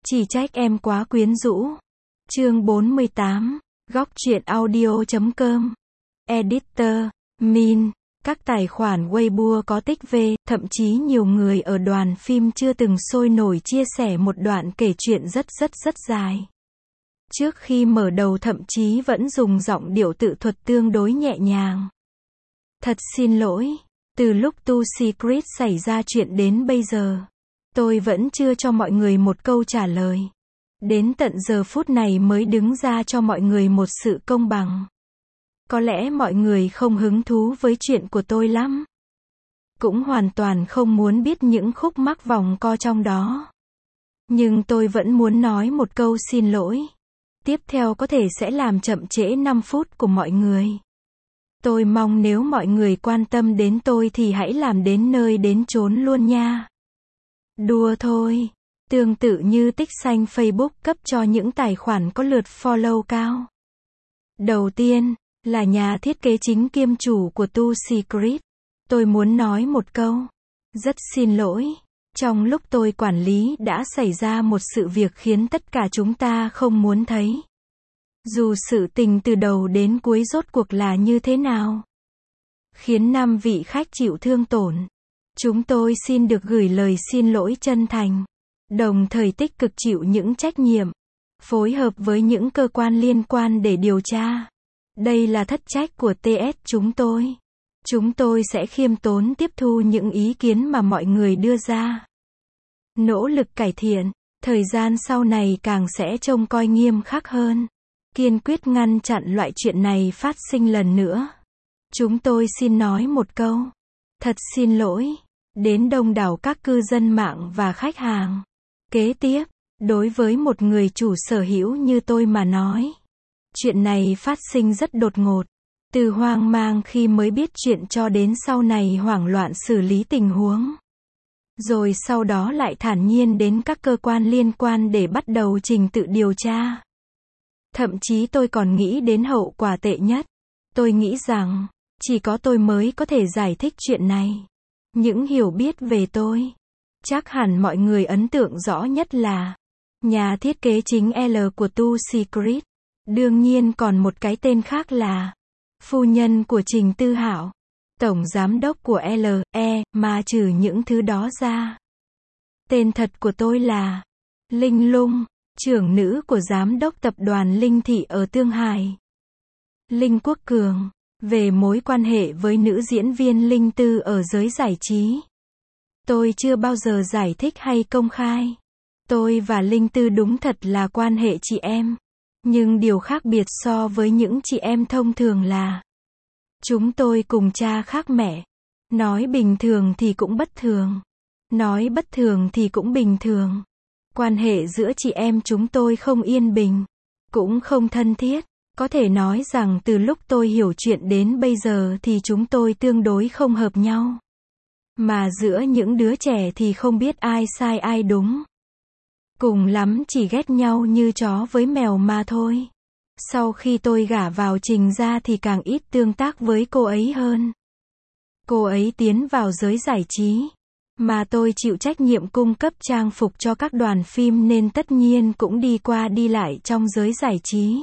Chỉ trách em quá quyến rũ. Chương 48. Góc truyện audio.com. Editor, Min. Các tài khoản Weibo có tích về, thậm chí nhiều người ở đoàn phim chưa từng sôi nổi chia sẻ một đoạn kể chuyện rất dài. Trước khi mở đầu thậm chí vẫn dùng giọng điệu tự thuật tương đối nhẹ nhàng. Thật xin lỗi, từ lúc Tu Secret xảy ra chuyện đến bây giờ, tôi vẫn chưa cho mọi người một câu trả lời. Đến tận giờ phút này mới đứng ra cho mọi người một sự công bằng. Có lẽ mọi người không hứng thú với chuyện của tôi lắm. Cũng hoàn toàn không muốn biết những khúc mắc vòng co trong đó. Nhưng tôi vẫn muốn nói một câu xin lỗi. Tiếp theo có thể sẽ làm chậm trễ 5 phút của mọi người. Tôi mong nếu mọi người quan tâm đến tôi thì hãy làm đến nơi đến chốn luôn nha. Đùa thôi. Tương tự như tích xanh Facebook cấp cho những tài khoản có lượt follow cao. Đầu tiên, là nhà thiết kế chính kiêm chủ của Tu Secret. Tôi muốn nói một câu. Rất xin lỗi. Trong lúc tôi quản lý đã xảy ra một sự việc khiến tất cả chúng ta không muốn thấy. Dù sự tình từ đầu đến cuối rốt cuộc là như thế nào, khiến 5 vị khách chịu thương tổn, chúng tôi xin được gửi lời xin lỗi chân thành, đồng thời tích cực chịu những trách nhiệm, phối hợp với những cơ quan liên quan để điều tra. Đây là thất trách của TS chúng tôi. Chúng tôi sẽ khiêm tốn tiếp thu những ý kiến mà mọi người đưa ra. Nỗ lực cải thiện, thời gian sau này càng sẽ trông coi nghiêm khắc hơn. Kiên quyết ngăn chặn loại chuyện này phát sinh lần nữa. Chúng tôi xin nói một câu. Thật xin lỗi. Đến đông đảo các cư dân mạng và khách hàng. Kế tiếp, đối với một người chủ sở hữu như tôi mà nói, chuyện này phát sinh rất đột ngột. Từ hoang mang khi mới biết chuyện cho đến sau này hoảng loạn xử lý tình huống. Rồi sau đó lại thản nhiên đến các cơ quan liên quan để bắt đầu trình tự điều tra. Thậm chí tôi còn nghĩ đến hậu quả tệ nhất. Tôi nghĩ rằng, chỉ có tôi mới có thể giải thích chuyện này. Những hiểu biết về tôi, chắc hẳn mọi người ấn tượng rõ nhất là nhà thiết kế chính L của Tu Secret. Đương nhiên còn một cái tên khác là phu nhân của Trình Tư Hạo, tổng giám đốc của LE, mà trừ những thứ đó ra, tên thật của tôi là Linh Lung, trưởng nữ của giám đốc tập đoàn Linh Thị ở Tương Hải. Linh Quốc Cường, về mối quan hệ với nữ diễn viên Linh Tư ở giới giải trí, tôi chưa bao giờ giải thích hay công khai. Tôi và Linh Tư đúng thật là quan hệ chị em. Nhưng điều khác biệt so với những chị em thông thường là chúng tôi cùng cha khác mẹ. Nói bình thường thì cũng bất thường. Nói bất thường thì cũng bình thường. Quan hệ giữa chị em chúng tôi không yên bình, cũng không thân thiết. Có thể nói rằng từ lúc tôi hiểu chuyện đến bây giờ thì chúng tôi tương đối không hợp nhau. Mà giữa những đứa trẻ thì không biết ai sai ai đúng. Cùng lắm chỉ ghét nhau như chó với mèo mà thôi. Sau khi tôi gả vào Trình ra thì càng ít tương tác với cô ấy hơn. Cô ấy tiến vào giới giải trí, mà tôi chịu trách nhiệm cung cấp trang phục cho các đoàn phim nên tất nhiên cũng đi qua đi lại trong giới giải trí.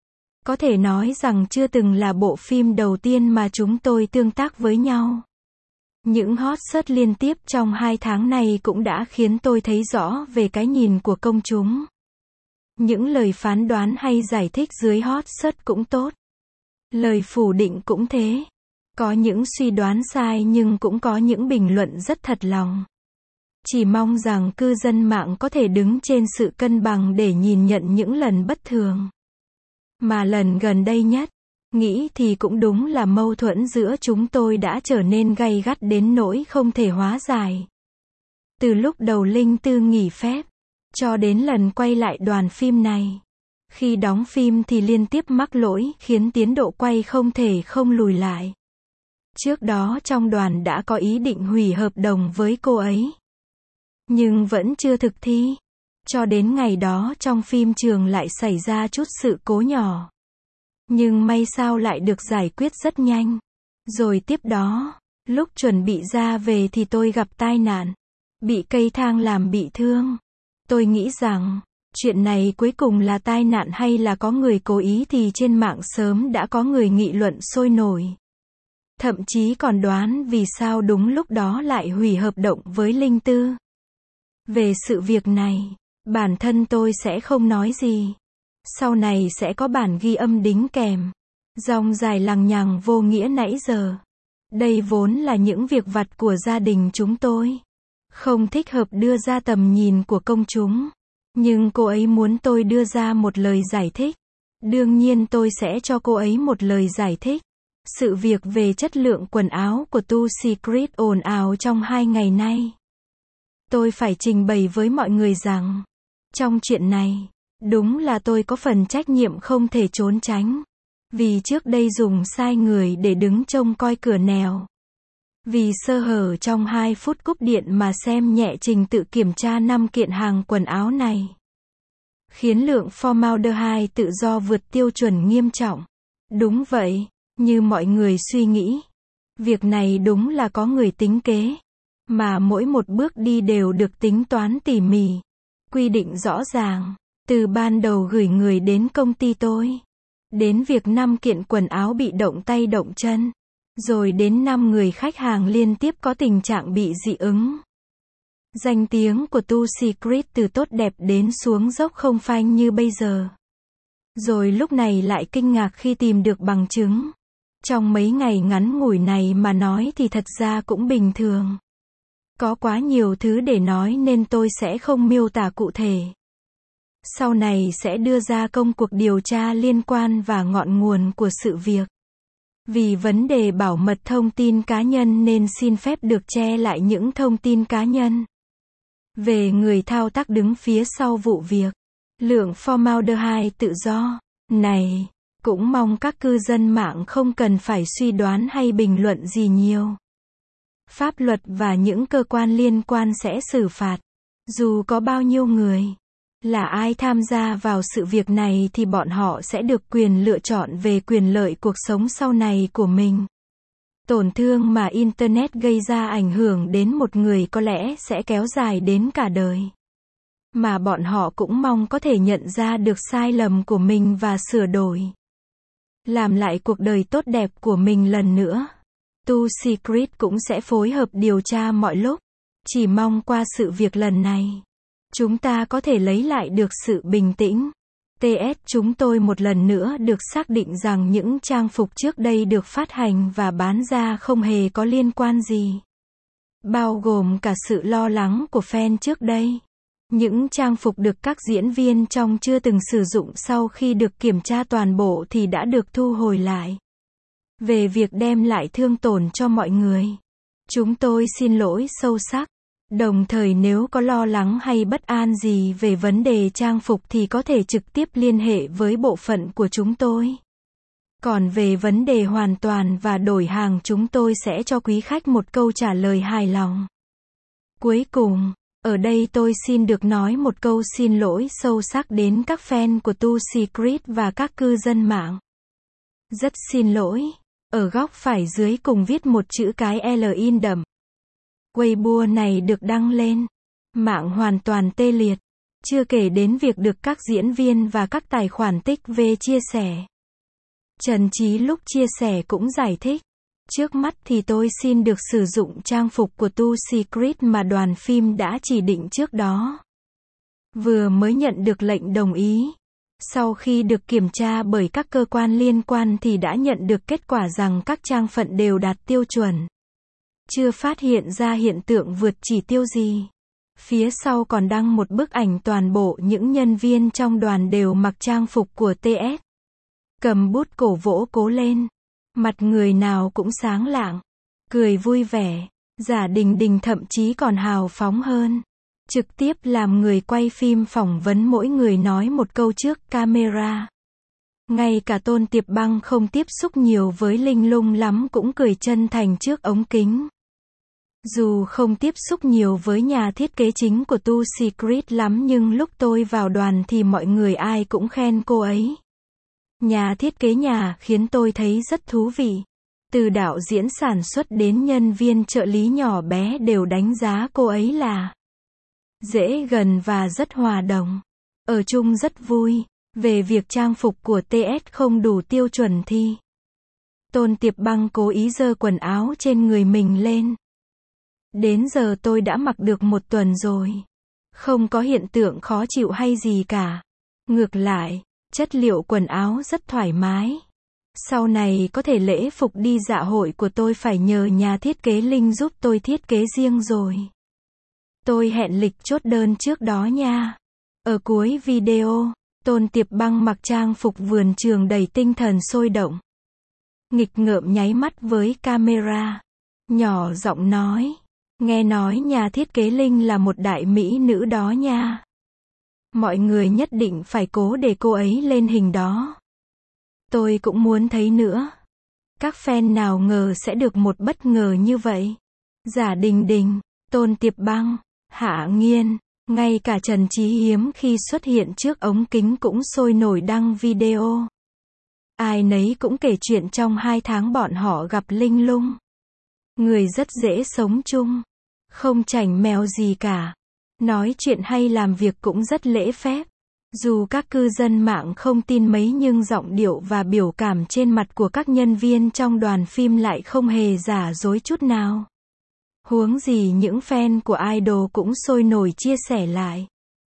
Có thể nói rằng chưa từng là bộ phim đầu tiên mà chúng tôi tương tác với nhau. Những hot search liên tiếp trong 2 tháng này cũng đã khiến tôi thấy rõ về cái nhìn của công chúng. Những lời phán đoán hay giải thích dưới hot search cũng tốt. Lời phủ định cũng thế. Có những suy đoán sai nhưng cũng có những bình luận rất thật lòng. Chỉ mong rằng cư dân mạng có thể đứng trên sự cân bằng để nhìn nhận những lần bất thường. Mà lần gần đây nhất, nghĩ thì cũng đúng là mâu thuẫn giữa chúng tôi đã trở nên gay gắt đến nỗi không thể hóa giải. Từ lúc đầu Linh Tư nghỉ phép, cho đến lần quay lại đoàn phim này. Khi đóng phim thì liên tiếp mắc lỗi khiến tiến độ quay không thể không lùi lại. Trước đó trong đoàn đã có ý định hủy hợp đồng với cô ấy, nhưng vẫn chưa thực thi. Cho đến ngày đó trong phim trường lại xảy ra chút sự cố nhỏ. Nhưng may sao lại được giải quyết rất nhanh. Rồi tiếp đó, lúc chuẩn bị ra về thì tôi gặp tai nạn. Bị cây thang làm bị thương. Tôi nghĩ rằng, Chuyện này cuối cùng là tai nạn hay là có người cố ý thì trên mạng sớm đã có người nghị luận sôi nổi. Thậm chí còn đoán vì sao đúng lúc đó lại hủy hợp đồng với Linh Tư. Về sự việc này, bản thân tôi sẽ không nói gì. Sau này sẽ có bản ghi âm đính kèm. Dòng dài lằng nhằng vô nghĩa nãy giờ. Đây vốn là những việc vặt của gia đình chúng tôi. Không thích hợp đưa ra tầm nhìn của công chúng. Nhưng cô ấy muốn tôi đưa ra một lời giải thích. Đương nhiên tôi sẽ cho cô ấy một lời giải thích. Sự việc về chất lượng quần áo của Tu Secret ồn ào trong 2 ngày nay. Tôi phải trình bày với mọi người rằng, trong chuyện này, đúng là tôi có phần trách nhiệm không thể trốn tránh. Vì trước đây dùng sai người để đứng trông coi cửa nẻo. Vì sơ hở trong 2 phút cúp điện mà xem nhẹ trình tự kiểm tra 5 kiện hàng quần áo này. Khiến lượng formaldehyde tự do vượt tiêu chuẩn nghiêm trọng. Đúng vậy, như mọi người suy nghĩ. Việc này đúng là có người tính kế. Mà mỗi một bước đi đều được tính toán tỉ mỉ. Quy định rõ ràng. Từ ban đầu gửi người đến công ty tôi. Đến việc 5 kiện quần áo bị động tay động chân. Rồi đến 5 người khách hàng liên tiếp có tình trạng bị dị ứng. Danh tiếng của Tu Secret từ tốt đẹp đến xuống dốc không phanh như bây giờ. Rồi lúc này lại kinh ngạc khi tìm được bằng chứng. Trong mấy ngày ngắn ngủi này mà nói thì thật ra cũng bình thường. Có quá nhiều thứ để nói nên tôi sẽ không miêu tả cụ thể. Sau này sẽ đưa ra công cuộc điều tra liên quan và ngọn nguồn của sự việc. Vì vấn đề bảo mật thông tin cá nhân nên xin phép được che lại những thông tin cá nhân. Về người thao tác đứng phía sau vụ việc, lượng formaldehyde tự do này, cũng mong các cư dân mạng không cần phải suy đoán hay bình luận gì nhiều. Pháp luật và những cơ quan liên quan sẽ xử phạt. Dù có bao nhiêu người, là ai tham gia vào sự việc này thì bọn họ sẽ được quyền lựa chọn về quyền lợi cuộc sống sau này của mình. Tổn thương mà Internet gây ra ảnh hưởng đến một người có lẽ sẽ kéo dài đến cả đời. Mà bọn họ cũng mong có thể nhận ra được sai lầm của mình và sửa đổi. Làm lại cuộc đời tốt đẹp của mình lần nữa. Tu Secret cũng sẽ phối hợp điều tra mọi lúc. Chỉ mong qua sự việc lần này, chúng ta có thể lấy lại được sự bình tĩnh. TS chúng tôi một lần nữa được xác định rằng những trang phục trước đây được phát hành và bán ra không hề có liên quan gì. Bao gồm cả sự lo lắng của fan trước đây. Những trang phục được các diễn viên trong chưa từng sử dụng sau khi được kiểm tra toàn bộ thì đã được thu hồi lại. Về việc đem lại thương tổn cho mọi người, chúng tôi xin lỗi sâu sắc. Đồng thời nếu có lo lắng hay bất an gì về vấn đề trang phục thì có thể trực tiếp liên hệ với bộ phận của chúng tôi. Còn về vấn đề hoàn toàn và đổi hàng chúng tôi sẽ cho quý khách một câu trả lời hài lòng. Cuối cùng, ở đây tôi xin được nói một câu xin lỗi sâu sắc đến các fan của Tu Secret và các cư dân mạng. Rất xin lỗi. Ở góc phải dưới cùng viết một chữ cái L in đậm. Weibo này được đăng lên. Mạng hoàn toàn tê liệt. Chưa kể đến việc được các diễn viên và các tài khoản tích về chia sẻ. Trần Chí lúc chia sẻ cũng giải thích. Trước mắt thì tôi xin được sử dụng trang phục của Tu Secret mà đoàn phim đã chỉ định trước đó. Vừa mới nhận được lệnh đồng ý. Sau khi được kiểm tra bởi các cơ quan liên quan thì đã nhận được kết quả rằng các trang phận đều đạt tiêu chuẩn. Chưa phát hiện ra hiện tượng vượt chỉ tiêu gì. Phía sau còn đăng một bức ảnh toàn bộ những nhân viên trong đoàn đều mặc trang phục của TS. Cầm bút cổ vỗ cố lên. Mặt người nào cũng sáng lạng. Cười vui vẻ. Giả Đình Đình thậm chí còn hào phóng hơn. Trực tiếp làm người quay phim phỏng vấn mỗi người nói một câu trước camera. Ngay cả Tôn Tiệp Băng không tiếp xúc nhiều với Linh Lung lắm cũng cười chân thành trước ống kính. Dù không tiếp xúc nhiều với nhà thiết kế chính của Tu Secret lắm nhưng lúc tôi vào đoàn thì mọi người ai cũng khen cô ấy. Nhà thiết kế nhà khiến tôi thấy rất thú vị. Từ đạo diễn sản xuất đến nhân viên trợ lý nhỏ bé đều đánh giá cô ấy là dễ gần và rất hòa đồng. Ở chung rất vui. Về việc trang phục của TS không đủ tiêu chuẩn thì Tôn Tiệp Băng cố ý giơ quần áo trên người mình lên. Đến giờ tôi đã mặc được 1 tuần rồi. Không có hiện tượng khó chịu hay gì cả. Ngược lại, chất liệu quần áo rất thoải mái. Sau này có thể lễ phục đi dạ hội của tôi phải nhờ nhà thiết kế Linh giúp tôi thiết kế riêng rồi. Tôi hẹn lịch chốt đơn trước đó nha. Ở cuối video, Tôn Tiệp Băng mặc trang phục vườn trường đầy tinh thần sôi động. Nghịch ngợm nháy mắt với camera. Nhỏ giọng nói. Nghe nói nhà thiết kế Linh là một đại mỹ nữ đó nha. Mọi người nhất định phải cố để cô ấy lên hình đó. Tôi cũng muốn thấy nữa. Các fan nào ngờ sẽ được một bất ngờ như vậy. Giả Đình Đình, Tôn Tiệp Băng, Hạ Nghiên, ngay cả Trần Chí Hiếm khi xuất hiện trước ống kính cũng sôi nổi đăng video. Ai nấy cũng kể chuyện trong 2 tháng bọn họ gặp Linh Lung. Người rất dễ sống chung. Không chảnh mèo gì cả. Nói chuyện hay làm việc cũng rất lễ phép. Dù các cư dân mạng không tin mấy nhưng giọng điệu và biểu cảm trên mặt của các nhân viên trong đoàn phim lại không hề giả dối chút nào. Huống gì những fan của idol cũng sôi nổi chia sẻ lại.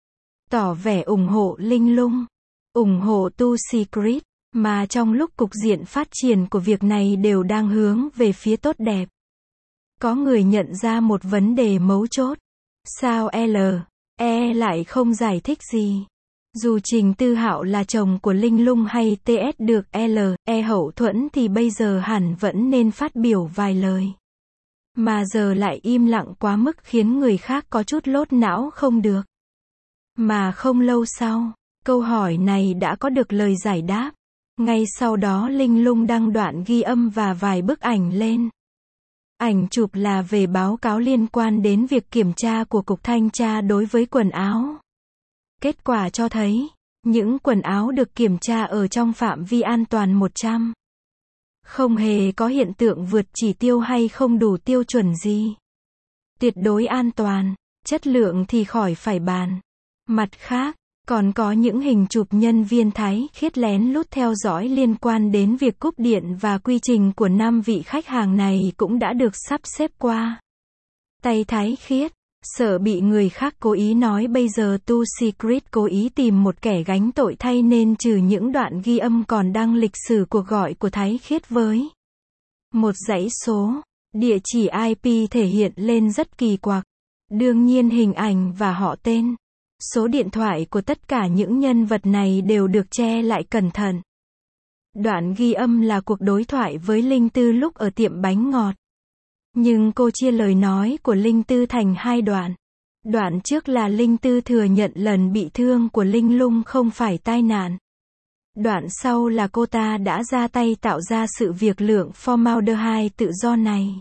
Tỏ vẻ ủng hộ Linh Lung, ủng hộ Tu Secret, mà trong lúc cục diện phát triển của việc này đều đang hướng về phía tốt đẹp. Có người nhận ra một vấn đề mấu chốt. Sao L.E lại không giải thích gì? Dù Trình Tư Hạo là chồng của Linh Lung hay TS được L.E hậu thuẫn thì bây giờ hẳn vẫn nên phát biểu vài lời. Mà giờ lại im lặng quá mức khiến người khác có chút lốt não không được. Mà không lâu sau, câu hỏi này đã có được lời giải đáp. Ngay sau đó Linh Lung đăng đoạn ghi âm và vài bức ảnh lên. Ảnh chụp là về báo cáo liên quan đến việc kiểm tra của Cục Thanh tra đối với quần áo. Kết quả cho thấy, những quần áo được kiểm tra ở trong phạm vi an toàn 100. Không hề có hiện tượng vượt chỉ tiêu hay không đủ tiêu chuẩn gì. Tuyệt đối an toàn, chất lượng thì khỏi phải bàn. Mặt khác, còn có những hình chụp nhân viên Thái Khiết lén lút theo dõi liên quan đến việc cúp điện và quy trình của 5 vị khách hàng này cũng đã được sắp xếp qua tay Thái Khiết. Sợ bị người khác cố ý nói bây giờ Tu Secret cố ý tìm một kẻ gánh tội thay nên trừ những đoạn ghi âm còn đăng lịch sử cuộc gọi của Thái Khiết với một dãy số, địa chỉ IP thể hiện lên rất kỳ quặc. Đương nhiên hình ảnh và họ tên, số điện thoại của tất cả những nhân vật này đều được che lại cẩn thận. Đoạn ghi âm là cuộc đối thoại với Linh Tư lúc ở tiệm bánh ngọt. Nhưng cô chia lời nói của Linh Tư thành 2 đoạn. Đoạn trước là Linh Tư thừa nhận lần bị thương của Linh Lung không phải tai nạn. Đoạn sau là cô ta đã ra tay tạo ra sự việc lượng formaldehyde tự do này.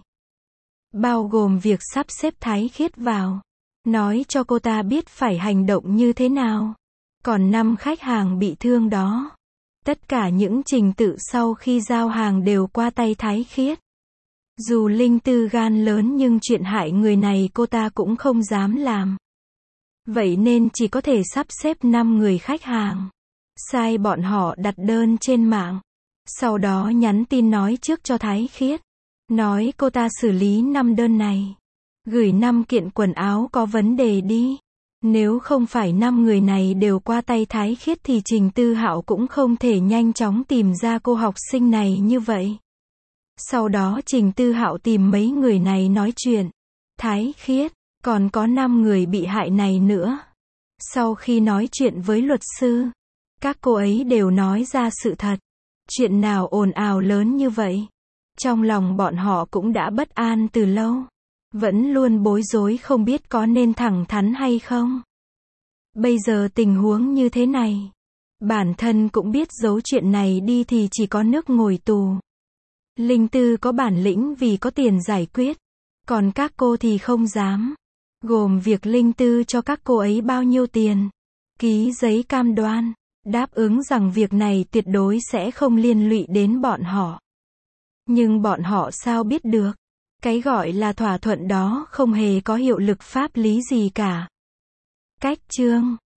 Bao gồm việc sắp xếp Thái Khiết vào. Nói cho cô ta biết phải hành động như thế nào. Còn 5 khách hàng bị thương đó. Tất cả những trình tự sau khi giao hàng đều qua tay Thái Khiết. Dù Linh Tư gan lớn nhưng chuyện hại người này cô ta cũng không dám làm. Vậy nên chỉ có thể sắp xếp 5 người khách hàng. Sai bọn họ đặt đơn trên mạng. Sau đó nhắn tin nói trước cho Thái Khiết. Nói cô ta xử lý 5 đơn này. Gửi 5 kiện quần áo có vấn đề đi. Nếu không phải 5 người này đều qua tay Thái Khiết thì Trình Tư Hạo cũng không thể nhanh chóng tìm ra cô học sinh này như vậy. Sau đó Trình Tư Hạo tìm mấy người này nói chuyện. Thái Khiết, còn có 5 người bị hại này nữa. Sau khi nói chuyện với luật sư, các cô ấy đều nói ra sự thật. Chuyện nào ồn ào lớn như vậy? Trong lòng bọn họ cũng đã bất an từ lâu. Vẫn luôn bối rối không biết có nên thẳng thắn hay không. Bây giờ tình huống như thế này. Bản thân cũng biết giấu chuyện này đi thì chỉ có nước ngồi tù. Linh Tư có bản lĩnh vì có tiền giải quyết. Còn các cô thì không dám. Gồm việc Linh Tư cho các cô ấy bao nhiêu tiền. Ký giấy cam đoan. Đáp ứng rằng việc này tuyệt đối sẽ không liên lụy đến bọn họ. Nhưng bọn họ sao biết được. Cái gọi là thỏa thuận đó không hề có hiệu lực pháp lý gì cả. Cách chương